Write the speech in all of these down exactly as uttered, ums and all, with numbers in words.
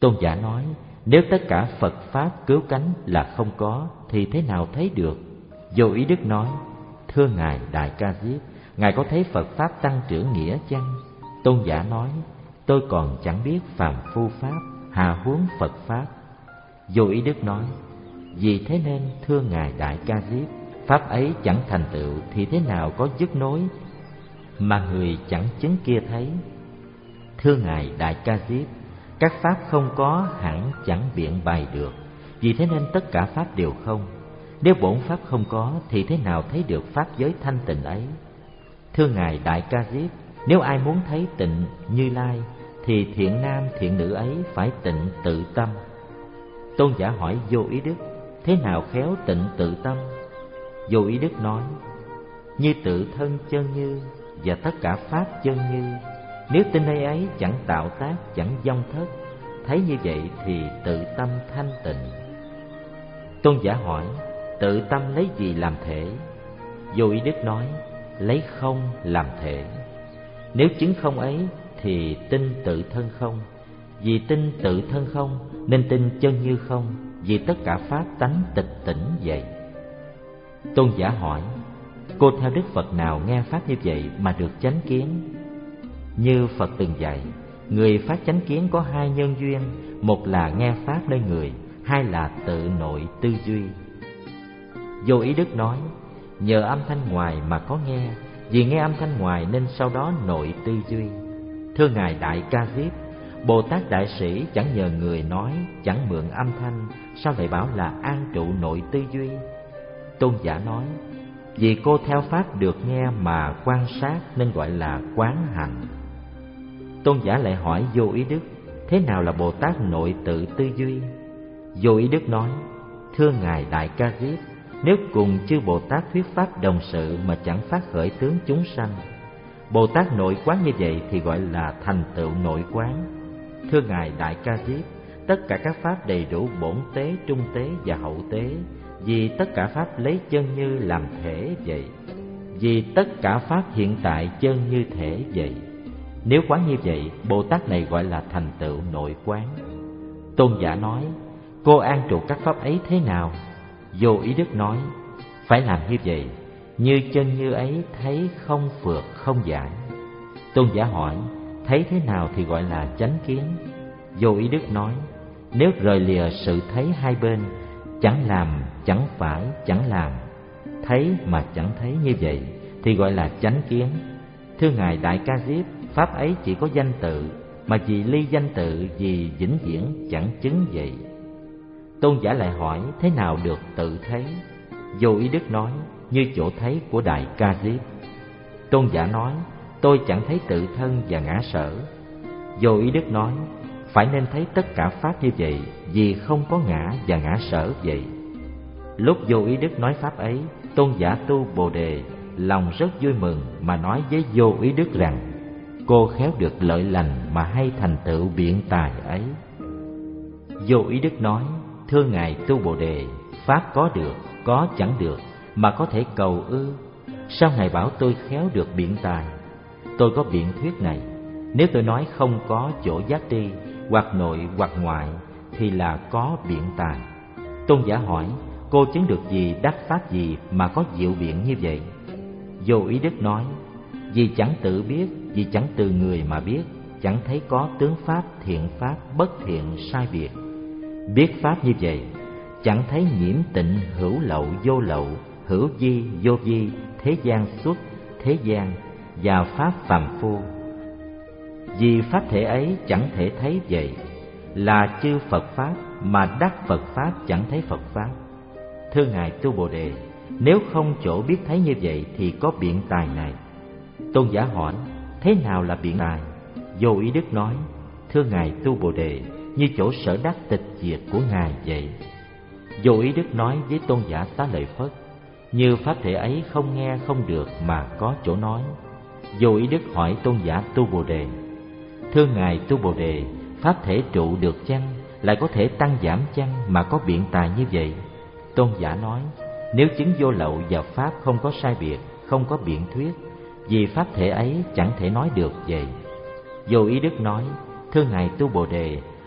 Tôn giả nói: nếu tất cả Phật Pháp cứu cánh là không có thì thế nào thấy được? Vô Ý Đức nói: thưa Ngài Đại Ca Diếp, Ngài có thấy Phật Pháp tăng trưởng nghĩa chăng? Tôn giả nói: tôi còn chẳng biết phàm phu Pháp, hà huống Phật Pháp. Vô Ý Đức nói: vì thế nên thưa Ngài Đại Ca Diếp, Pháp ấy chẳng thành tựu thì thế nào có dứt nối mà người chẳng chứng kia thấy? Thưa Ngài Đại Ca Diếp, các Pháp không có hẳn chẳng biện bày được, vì thế nên tất cả Pháp đều không. Nếu bổn Pháp không có thì thế nào thấy được Pháp giới thanh tịnh ấy? Thưa Ngài Đại Ca Diếp, nếu ai muốn thấy tịnh Như Lai thì thiện nam thiện nữ ấy phải tịnh tự tâm. Tôn giả hỏi Vô Ý Đức: thế nào khéo tịnh tự tâm? Vô Ý Đức nói: như tự thân chân như và tất cả Pháp chân như. Nếu tin ấy ấy chẳng tạo tác, chẳng vong thất, thấy như vậy thì tự tâm thanh tịnh. Tôn giả hỏi: tự tâm lấy gì làm thể? Vô Ý Đức nói: lấy không làm thể. Nếu chứng không ấy thì tin tự thân không. Vì tin tự thân không nên tin chân như không, vì tất cả Pháp tánh tịch tỉnh vậy. Tôn giả hỏi: cô theo Đức Phật nào nghe Pháp như vậy mà được chánh kiến? Như Phật từng dạy, người phát chánh kiến có hai nhân duyên: một là nghe Pháp nơi người, hai là tự nội tư duy. Vô Ý Đức nói: nhờ âm thanh ngoài mà có nghe, vì nghe âm thanh ngoài nên sau đó nội tư duy. Thưa Ngài Đại Ca Diếp, Bồ Tát Đại Sĩ chẳng nhờ người nói, chẳng mượn âm thanh, sao lại bảo là an trụ nội tư duy? Tôn giả nói: vì cô theo Pháp được nghe mà quan sát nên gọi là quán hành. Tôn giả lại hỏi Vô Ý Đức: thế nào là Bồ Tát nội tự tư duy? Vô Ý Đức nói: thưa Ngài Đại Ca Diếp, nếu cùng chư Bồ Tát thuyết Pháp đồng sự mà chẳng phát khởi tướng chúng sanh, Bồ Tát nội quán như vậy thì gọi là thành tựu nội quán. Thưa Ngài Đại Ca Diếp, tất cả các Pháp đầy đủ bổn tế, trung tế và hậu tế, vì tất cả Pháp lấy chân như làm thể vậy. Vì tất cả Pháp hiện tại chân như thể vậy. Nếu quán như vậy, Bồ Tát này gọi là thành tựu nội quán. Tôn giả nói: cô an trụ các Pháp ấy thế nào? Vô Ý Đức nói: phải làm như vậy, như chân như ấy thấy không phượt không giải. Tôn giả hỏi: thấy thế nào thì gọi là chánh kiến? Vô Ý Đức nói: nếu rời lìa sự thấy hai bên, chẳng làm, chẳng phải, chẳng làm, thấy mà chẳng thấy như vậy thì gọi là chánh kiến. Thưa Ngài Đại Ca Diếp, Pháp ấy chỉ có danh tự, mà vì ly danh tự vì vĩnh viễn chẳng chứng vậy. Tôn giả lại hỏi: thế nào được tự thấy? Vô Ý Đức nói: như chỗ thấy của Đại Ca Diếp. Tôn giả nói: tôi chẳng thấy tự thân và ngã sở. Vô Ý Đức nói: phải nên thấy tất cả Pháp như vậy, vì không có ngã và ngã sở vậy. Lúc Vô Ý Đức nói Pháp ấy, Tôn giả tu Bồ Đề lòng rất vui mừng, mà nói với Vô Ý Đức rằng: cô khéo được lợi lành mà hay thành tựu biện tài ấy. Vô Ý Đức nói: thưa Ngài tu Bồ Đề, Pháp có được, có chẳng được, mà có thể cầu ư? Sao Ngài bảo tôi khéo được biện tài? Tôi có biện thuyết này: nếu tôi nói không có chỗ giác đi, hoặc nội hoặc ngoại, thì là có biện tài. Tôn giả hỏi: cô chứng được gì, đắc pháp gì mà có diệu biện như vậy? Vô Ý Đức nói: vì chẳng tự biết, vì chẳng từ người mà biết, chẳng thấy có tướng Pháp, thiện Pháp, bất thiện, sai biệt. Biết Pháp như vậy, chẳng thấy nhiễm tịnh, hữu lậu, vô lậu, hữu vi, vô vi, thế gian xuất, thế gian, và Pháp phàm phu. Vì Pháp thể ấy chẳng thể thấy vậy, là chư Phật Pháp, mà đắc Phật Pháp chẳng thấy Phật Pháp. Thưa Ngài tu Bồ Đề, nếu không chỗ biết thấy như vậy thì có biện tài này. Tôn giả hỏi: thế nào là biện tài? Vô Ý Đức nói: thưa Ngài tu Bồ Đề, như chỗ sở đắc tịch diệt của Ngài vậy. Vô Ý Đức nói với Tôn giả Xá Lợi Phất: như Pháp thể ấy không nghe không được mà có chỗ nói. Vô Ý Đức hỏi Tôn giả tu Bồ Đề: thưa Ngài tu Bồ Đề, Pháp thể trụ được chăng, lại có thể tăng giảm chăng mà có biện tài như vậy? Tôn giả nói: nếu chứng vô lậu và Pháp không có sai biệt, không có biện thuyết, vì Pháp thể ấy chẳng thể nói được vậy. Vô Ý Đức nói: thưa Ngài tu Bồ Đề,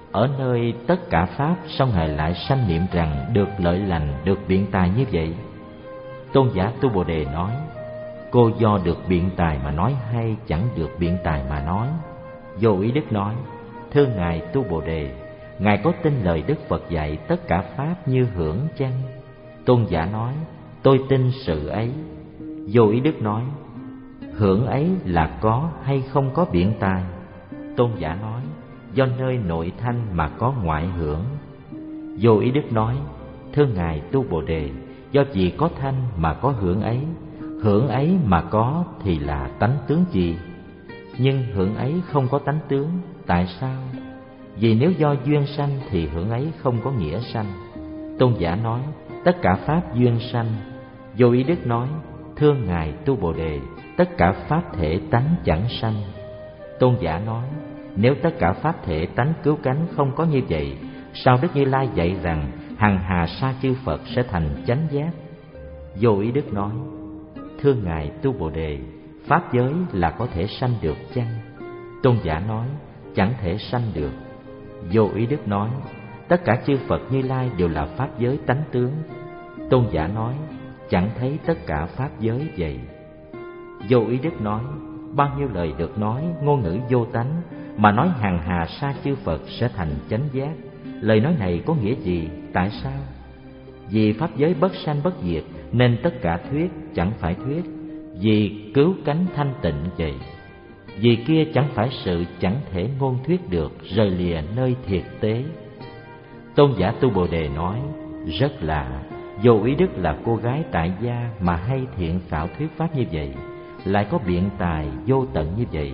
Ở nơi tất cả pháp, sao Ngài lại sanh niệm rằng được lợi lành, được biện tài như vậy? Tôn giả Tu Bồ Đề nói: cô do được biện tài mà nói hay chẳng được biện tài mà nói? Vô Ý Đức nói: thưa Ngài Tu Bồ Đề, Ngài có tin lời Đức Phật dạy tất cả pháp như hưởng chăng? Tôn giả nói: tôi tin sự ấy. Vô Ý Đức nói: hưởng ấy là có hay không có biện tài? Tôn giả nói: do nơi nội thanh mà có ngoại hưởng. Vô Ý Đức nói: thưa Ngài Tu Bồ Đề, do gì có thanh mà có hưởng ấy? Hưởng ấy mà có thì là tánh tướng gì? Nhưng hưởng ấy không có tánh tướng, tại sao? Vì nếu do duyên sanh thì hưởng ấy không có nghĩa sanh. Tôn giả nói: tất cả pháp duyên sanh. Vô Ý Đức nói: thưa Ngài Tu Bồ Đề, tất cả pháp thể tánh chẳng sanh. Tôn giả nói: nếu tất cả pháp thể tánh cứu cánh không có như vậy, sao Đức Như Lai dạy rằng hằng hà sa chư Phật sẽ thành chánh giác? Vô Ý Đức nói: thưa Ngài Tu Bồ Đề, pháp giới là có thể sanh được chăng? Tôn giả nói: chẳng thể sanh được. Vô Ý Đức nói: tất cả chư Phật Như Lai đều là pháp giới tánh tướng. Tôn giả nói: chẳng thấy tất cả pháp giới vậy. Vô Ý Đức nói: bao nhiêu lời được nói ngôn ngữ vô tánh mà nói hằng hà sa chư Phật sẽ thành chánh giác, lời nói này có nghĩa gì? Tại sao? Vì pháp giới bất sanh bất diệt nên tất cả thuyết chẳng phải thuyết. Vì cứu cánh thanh tịnh vậy. Vì kia chẳng phải sự chẳng thể ngôn thuyết được, rời lìa nơi thiệt tế. Tôn giả Tu Bồ Đề nói: rất lạ, Vô Ý Đức là cô gái tại gia mà hay thiện xảo thuyết pháp như vậy, lại có biện tài vô tận như vậy.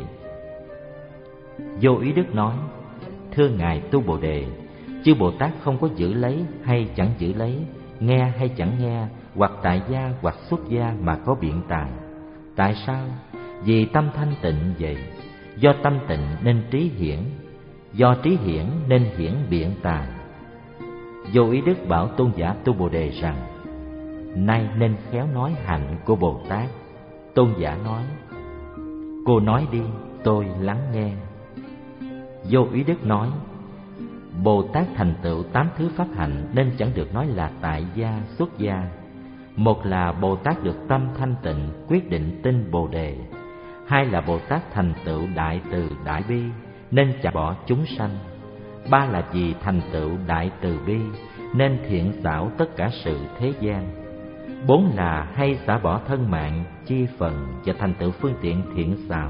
Vô Ý Đức nói: thưa Ngài Tu Bồ Đề, chư Bồ Tát không có giữ lấy hay chẳng giữ lấy, nghe hay chẳng nghe, hoặc tại gia hoặc xuất gia mà có biện tài. Tại sao? Vì tâm thanh tịnh vậy. Do tâm tịnh nên trí hiển, do trí hiển nên hiển biện tài. Vô Ý Đức bảo Tôn giả Tu Bồ Đề rằng: nay nên khéo nói hạnh của Bồ Tát. Tôn giả nói: cô nói đi, tôi lắng nghe. Vô Ý Đức nói: Bồ Tát thành tựu tám thứ pháp hạnh nên chẳng được nói là tại gia, xuất gia. Một là Bồ Tát được tâm thanh tịnh, quyết định tin Bồ Đề. Hai là Bồ Tát thành tựu đại từ đại bi nên chả bỏ chúng sanh. Ba là vì thành tựu đại từ bi nên thiện xảo tất cả sự thế gian. Bốn là hay xả bỏ thân mạng, chi phần và thành tựu phương tiện thiện xảo.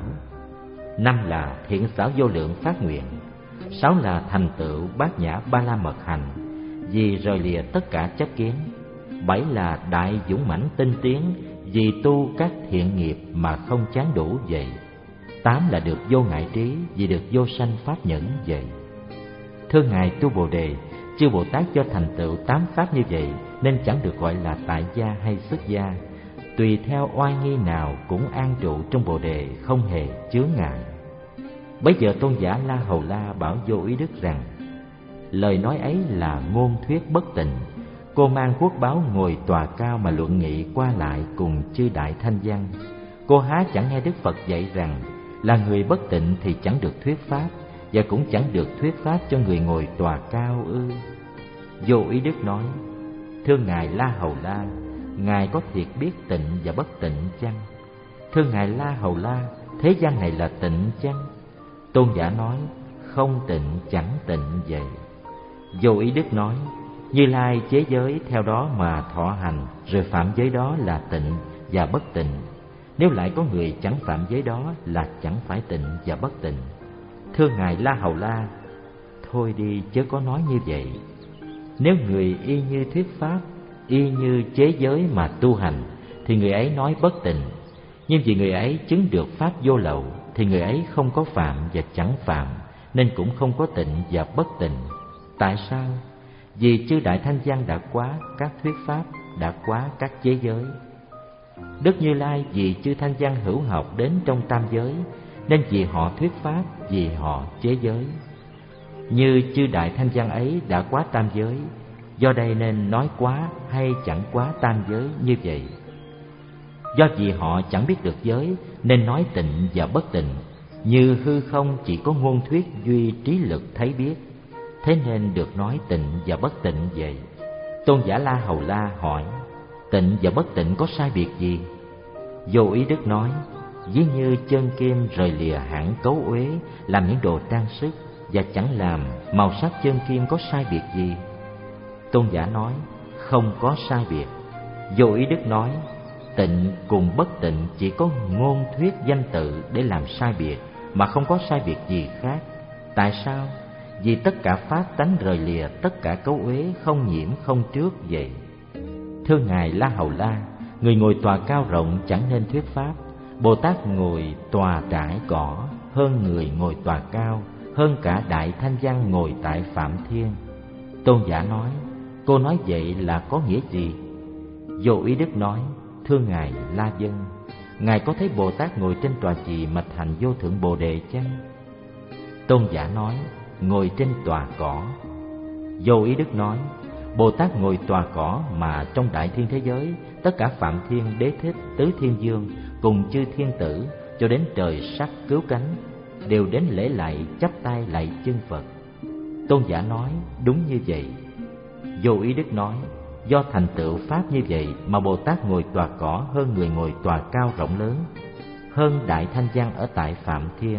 Năm là thiện xảo vô lượng phát nguyện. Sáu là thành tựu bát nhã ba la mật hành, vì rời lìa tất cả chấp kiến. Bảy là đại dũng mãnh tinh tiến, vì tu các thiện nghiệp mà không chán đủ vậy. Tám là được vô ngại trí, vì được vô sanh pháp nhẫn vậy. Thưa Ngài Tu Bồ Đề, chư Bồ Tát do thành tựu tám pháp như vậy nên chẳng được gọi là tại gia hay xuất gia. Tùy theo oai nghi nào cũng an trụ trong Bồ Đề, không hề chướng ngại. Bấy giờ Tôn giả La Hầu La bảo Vô Ý Đức rằng: lời nói ấy là ngôn thuyết bất tịnh. Cô mang quốc báo ngồi tòa cao mà luận nghị qua lại cùng chư đại thanh văn. Cô há chẳng nghe Đức Phật dạy rằng là người bất tịnh thì chẳng được thuyết pháp, và cũng chẳng được thuyết pháp cho người ngồi tòa cao ư? Vô Ý Đức nói: thưa Ngài La Hầu La, Ngài có thiệt biết tịnh và bất tịnh chăng? Thưa Ngài La Hầu La, thế gian này là tịnh chăng? Tôn giả nói: không tịnh chẳng tịnh vậy. Vô Ý Đức nói: Như Lai chế giới theo đó mà thọ hành, rồi phạm giới đó là tịnh và bất tịnh. Nếu lại có người chẳng phạm giới đó là chẳng phải tịnh và bất tịnh. Thưa Ngài La Hầu La, thôi đi chớ có nói như vậy. Nếu người y như thuyết pháp, y như chế giới mà tu hành, thì người ấy nói bất tịnh. Nhưng vì người ấy chứng được pháp vô lậu, thì người ấy không có phạm và chẳng phạm, nên cũng không có tịnh và bất tịnh. Tại sao? Vì chư đại thanh văn đã quá các thuyết pháp, đã quá các chế giới. Đức Như Lai vì chư thanh văn hữu học đến trong tam giới, nên vì họ thuyết pháp, vì họ chế giới. Như chư đại thanh văn ấy đã quá tam giới, do đây nên nói quá hay chẳng quá tam giới như vậy. Do vì họ chẳng biết được giới nên nói tịnh và bất tịnh. Như hư không chỉ có ngôn thuyết duy trí lực thấy biết, thế nên được nói tịnh và bất tịnh vậy. Tôn giả La Hầu La hỏi: tịnh và bất tịnh có sai biệt gì? Vô Ý Đức nói: ví như chân kim rời lìa hẳn cấu uế làm những đồ trang sức, và chẳng làm màu sắc chân kim có sai biệt gì? Tôn giả nói: không có sai biệt. Vô Ý Đức nói: tịnh cùng bất tịnh chỉ có ngôn thuyết danh tự để làm sai biệt, mà không có sai biệt gì khác. Tại sao? Vì tất cả pháp tánh rời lìa tất cả cấu uế, không nhiễm không trước vậy. Thưa Ngài La Hầu La, người ngồi tòa cao rộng chẳng nên thuyết pháp. Bồ Tát ngồi tòa trải cỏ hơn người ngồi tòa cao, hơn cả Đại Thanh Văn ngồi tại Phạm Thiên. Tôn giả nói: cô nói vậy là có nghĩa gì? Vô Ý Đức nói: thưa Ngài La Dân, Ngài có thấy Bồ Tát ngồi trên tòa gì mà thành vô thượng Bồ Đề chăng? Tôn giả nói: ngồi trên tòa cỏ. Vô Ý Đức nói: Bồ Tát ngồi tòa cỏ mà trong đại thiên thế giới, tất cả Phạm Thiên, Đế Thích, Tứ Thiên Dương cùng chư thiên tử cho đến trời sắc cứu cánh đều đến lễ lạy, chắp tay lạy chân Phật. Tôn giả nói: đúng như vậy. Vô Ý Đức nói: do thành tựu pháp như vậy mà Bồ Tát ngồi tòa cỏ hơn người ngồi tòa cao rộng lớn, hơn Đại Thanh Văn ở tại Phạm Thiên.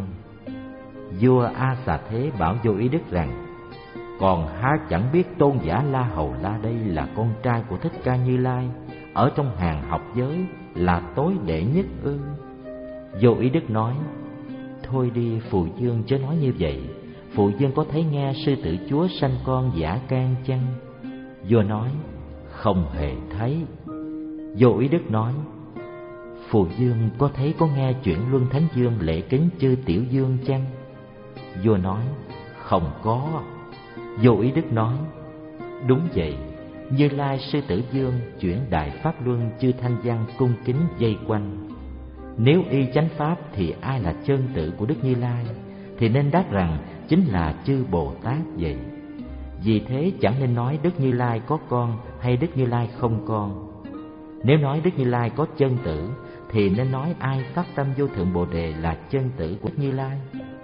Vua A Xà Thế bảo Vô Ý Đức rằng: còn há chẳng biết tôn giả La Hầu La đây là con trai của Thích Ca Như Lai, ở trong hàng học giới là tối đệ nhất ư? Vô Ý Đức nói: thôi đi Phụ Dương chớ nói như vậy. Phụ Dương có thấy nghe sư tử chúa sanh con Giả Can chăng? Vua nói: không hề thấy. Vô Ý Đức nói: Phụ Dương có thấy có nghe chuyện Luân Thánh Dương lễ kính chư Tiểu Dương chăng? Vua nói: không có. Vô Ý Đức nói: đúng vậy. Như Lai sư tử Dương chuyển đại pháp luân chư Thanh Văn cung kính vây quanh. Nếu y chánh pháp thì ai là chân tử của Đức Như Lai? Thì nên đáp rằng chính là chư Bồ Tát vậy. Vì thế chẳng nên nói Đức Như Lai có con hay Đức Như Lai không con. Nếu nói Đức Như Lai có chân tử thì nên nói ai phát tâm vô thượng Bồ Đề là chân tử của Đức Như Lai.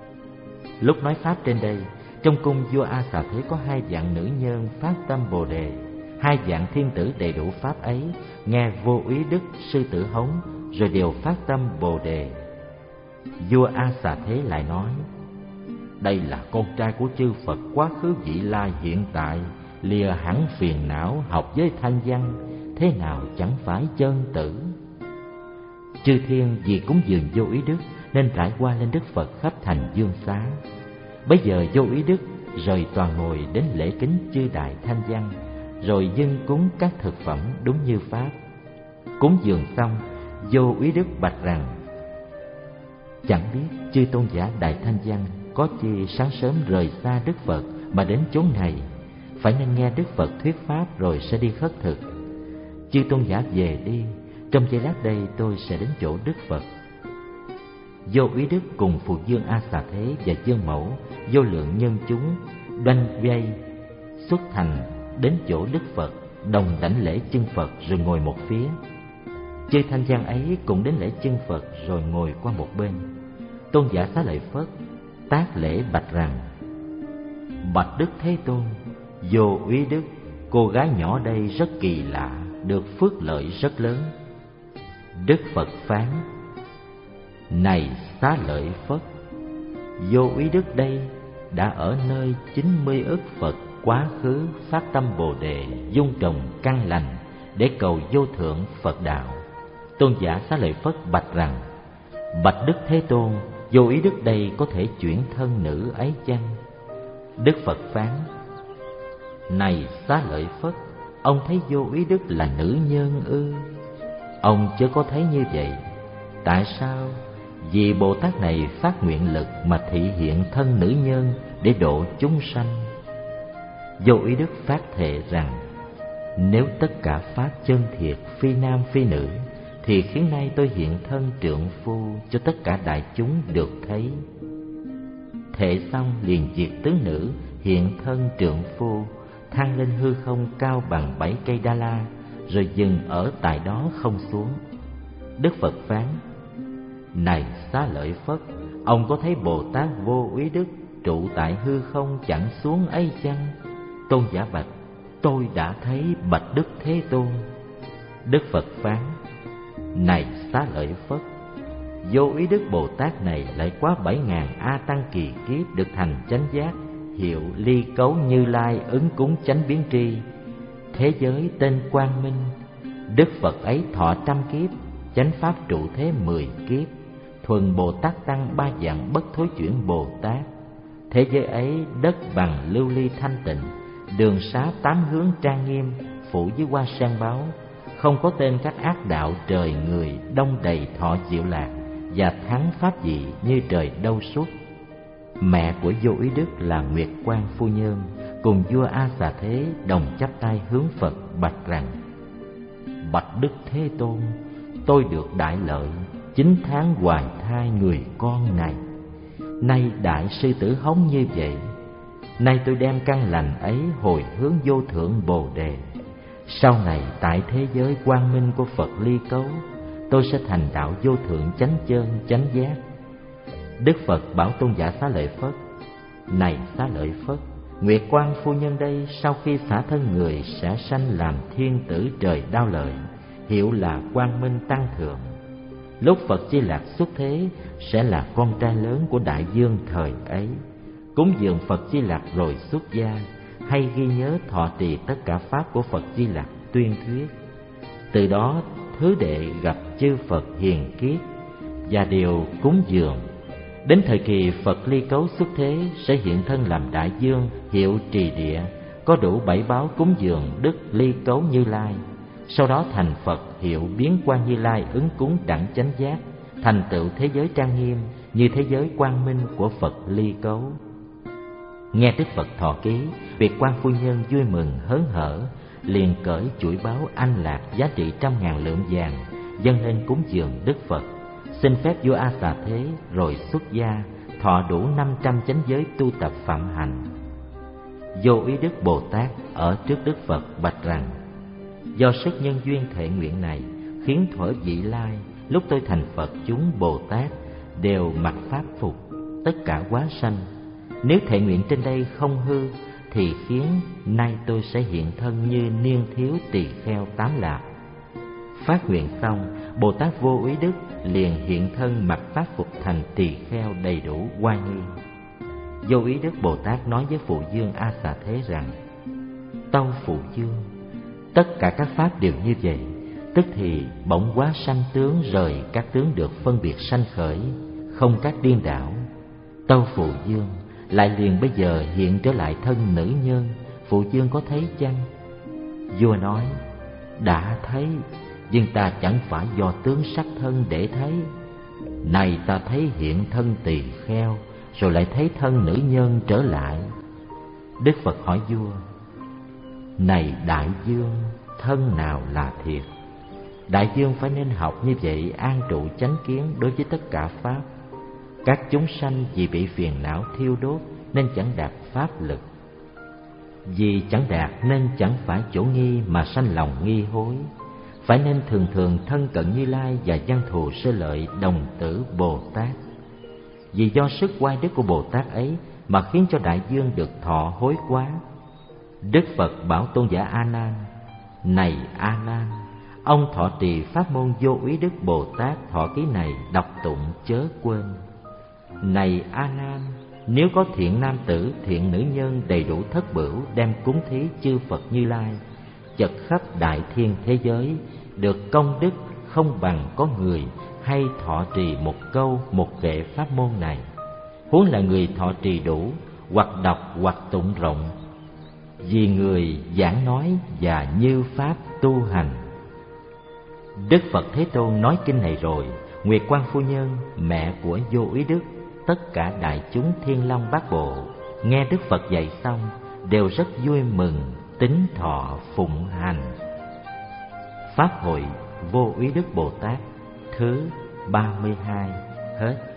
Lúc nói pháp trên đây, trong cung vua A Xà Thế có hai dạng nữ nhân phát tâm Bồ Đề. Hai dạng thiên tử đầy đủ pháp ấy nghe Vô Ý Đức sư tử hống, rồi đều phát tâm Bồ Đề. Vua A Xà Thế lại nói: đây là con trai của chư Phật quá khứ vị lai hiện tại, lìa hẳn phiền não học với Thanh Văn, thế nào chẳng phải chân tử? Chư thiên vì cúng dường Vô Ý Đức nên trải qua lên Đức Phật khắp thành Dương Xá. Bây giờ Vô Ý Đức rời toàn ngồi đến lễ kính chư Đại Thanh Văn, rồi dâng cúng các thực phẩm đúng như pháp. Cúng dường xong, Vô Ý Đức bạch rằng: chẳng biết chư tôn giả Đại Thanh Văn có chi sáng sớm rời xa Đức Phật mà đến chốn này, phải nên nghe Đức Phật thuyết pháp rồi sẽ đi khất thực. Chư tôn giả về đi, trong giây lát đây tôi sẽ đến chỗ Đức Phật. Vô Ý Đức cùng Phụ Dương A Xà Thế và Dương Mẫu vô lượng nhân chúng đoanh vây xuất thành đến chỗ Đức Phật, đồng đảnh lễ chân Phật rồi ngồi một phía. Chư Thanh Văn ấy cũng đến lễ chân Phật rồi ngồi qua một bên. Tôn giả Xá Lợi Phất tác lễ bạch rằng: bạch Đức Thế Tôn, Vô Ý Đức, cô gái nhỏ đây rất kỳ lạ, được phước lợi rất lớn. Đức Phật phán: này Xá Lợi Phất, Vô Ý Đức đây đã ở nơi chín mươi ức Phật quá khứ phát tâm Bồ Đề, dung trồng căn lành để cầu vô thượng Phật đạo. Tôn giả Xá Lợi Phất bạch rằng: bạch Đức Thế Tôn, Vô Ý Đức đây có thể chuyển thân nữ ấy chăng? Đức Phật phán: này Xá Lợi Phất, ông thấy Vô Ý Đức là nữ nhân ư? Ông chớ có thấy như vậy. Tại sao? Vì Bồ Tát này phát nguyện lực mà thị hiện thân nữ nhân để độ chúng sanh. Vô Ý Đức phát thệ rằng: nếu tất cả pháp chân thiệt phi nam phi nữ, thì khiến nay tôi hiện thân trượng phu cho tất cả đại chúng được thấy. Thệ xong liền diệt tứ nữ, hiện thân trượng phu, thăng lên hư không cao bằng bảy cây đa la, rồi dừng ở tại đó không xuống. Đức Phật phán: này Xá Lợi Phất, ông có thấy Bồ Tát Vô Ý Đức trụ tại hư không chẳng xuống ấy chăng? Tôn giả bạch: tôi đã thấy bạch Đức Thế Tôn. Đức Phật phán: này Xá Lợi Phất, vô ý Đức Bồ Tát này lại quá bảy ngàn A Tăng kỳ kiếp được thành chánh giác, hiệu Ly Cấu Như Lai ứng cúng chánh biến tri. Thế giới tên Quang Minh. Đức Phật ấy thọ trăm kiếp, chánh pháp trụ thế mười kiếp, thuần Bồ Tát tăng ba dạng bất thối chuyển Bồ Tát. Thế giới ấy đất bằng lưu ly thanh tịnh, đường xá tám hướng trang nghiêm, phủ với hoa sen báo, không có tên các ác đạo trời người, đông đầy thọ diệu lạc, và thắng pháp vị như trời đâu suốt. Mẹ của vô ý Đức là Nguyệt Quan Phu Nhân cùng vua A Xà Thế đồng chắp tay hướng Phật bạch rằng: bạch Đức Thế Tôn, tôi được đại lợi, chín tháng hoài thai người con này. Nay đại sư tử hống như vậy, nay tôi đem căn lành ấy hồi hướng vô thượng Bồ Đề. Sau này tại thế giới quang minh của Phật Ly Cấu, tôi sẽ thành đạo vô thượng chánh chân chánh giác. Đức Phật bảo Tôn giả Xá Lợi Phất: này Xá Lợi Phất, Nguyệt Quan Phu Nhân đây sau khi xả thân người sẽ sanh làm thiên tử trời Đao Lợi, hiệu là Quang Minh Tăng Thượng. Lúc Phật Di Lặc xuất thế sẽ là con trai lớn của đại dương thời ấy, cúng dường Phật Di Lặc rồi xuất gia, hay ghi nhớ thọ trì tất cả pháp của Phật Di Lặc tuyên thuyết. Từ đó thứ đệ gặp chư Phật hiền kiết và đều cúng dường. Đến thời kỳ Phật Ly Cấu xuất thế sẽ hiện thân làm đại dương, hiệu Trì Địa, có đủ bảy báo cúng dường Đức Ly Cấu Như Lai. Sau đó thành Phật, hiệu Biến Quan Như Lai ứng cúng đẳng chánh giác, thành tựu thế giới trang nghiêm như thế giới quang minh của Phật Ly Cấu. Nghe Đức Phật thọ ký, Việt Quan Phu Nhân vui mừng hớn hở, liền cởi chuỗi báu anh lạc giá trị trăm ngàn lượng vàng dâng lên cúng dường Đức Phật, xin phép vua A Xà Thế rồi xuất gia, thọ đủ năm trăm chánh giới tu tập phạm hành. Vô ý Đức Bồ Tát ở trước Đức Phật bạch rằng: do sức nhân duyên thệ nguyện này, khiến thuở vị lai lúc tôi thành Phật, chúng Bồ Tát đều mặc pháp phục, tất cả quá sanh. Nếu thệ nguyện trên đây không hư, thì khiến nay tôi sẽ hiện thân như niên thiếu tỳ kheo tám lạp. Phát nguyện xong, Bồ Tát Vô Ý Đức liền hiện thân mặc pháp phục thành tỳ kheo đầy đủ oai nghi. Vô Ý Đức Bồ Tát nói với Phụ Dương A Xà Thế rằng: tâu Phụ Dương, tất cả các pháp đều như vậy, tức thì bỗng quá sanh tướng rời các tướng được phân biệt sanh khởi, không các điên đảo. Tâu Phụ Dương, lại liền bây giờ hiện trở lại thân nữ nhân, Phụ Dương có thấy chăng? Vua nói: đã thấy, nhưng ta chẳng phải do tướng sắc thân để thấy. Này ta thấy hiện thân tỳ kheo, rồi lại thấy thân nữ nhân trở lại. Đức Phật hỏi vua: này đại dương, thân nào là thiệt? Đại dương phải nên học như vậy, an trụ chánh kiến đối với tất cả pháp. Các chúng sanh vì bị phiền não thiêu đốt nên chẳng đạt pháp lực. Vì chẳng đạt nên chẳng phải chỗ nghi mà sanh lòng nghi hối. Phải nên thường thường thân cận Như Lai và văn thù sơ lợi đồng tử Bồ Tát. Vì do sức oai đức của Bồ Tát ấy mà khiến cho đại dương được thọ hối quá. Đức Phật bảo Tôn giả A Nan: này A Nan, ông thọ trì pháp môn Vô Ý Đức Bồ Tát thọ ký này đọc tụng chớ quên. Này A Nan, nếu có thiện nam tử, thiện nữ nhân đầy đủ thất bửu đem cúng thí chư Phật Như Lai, chật khắp đại thiên thế giới, được công đức không bằng có người hay thọ trì một câu một kệ pháp môn này. Huống là người thọ trì đủ, hoặc đọc hoặc tụng rộng, vì người giảng nói và như pháp tu hành. Đức Phật Thế Tôn nói kinh này rồi, Nguyệt Quan Phu Nhân, mẹ của Vô Ý Đức, tất cả đại chúng Thiên Long Bát Bộ nghe Đức Phật dạy xong đều rất vui mừng, tín thọ phụng hành. Pháp hội Vô Ý Đức Bồ Tát thứ ba mươi hai hết.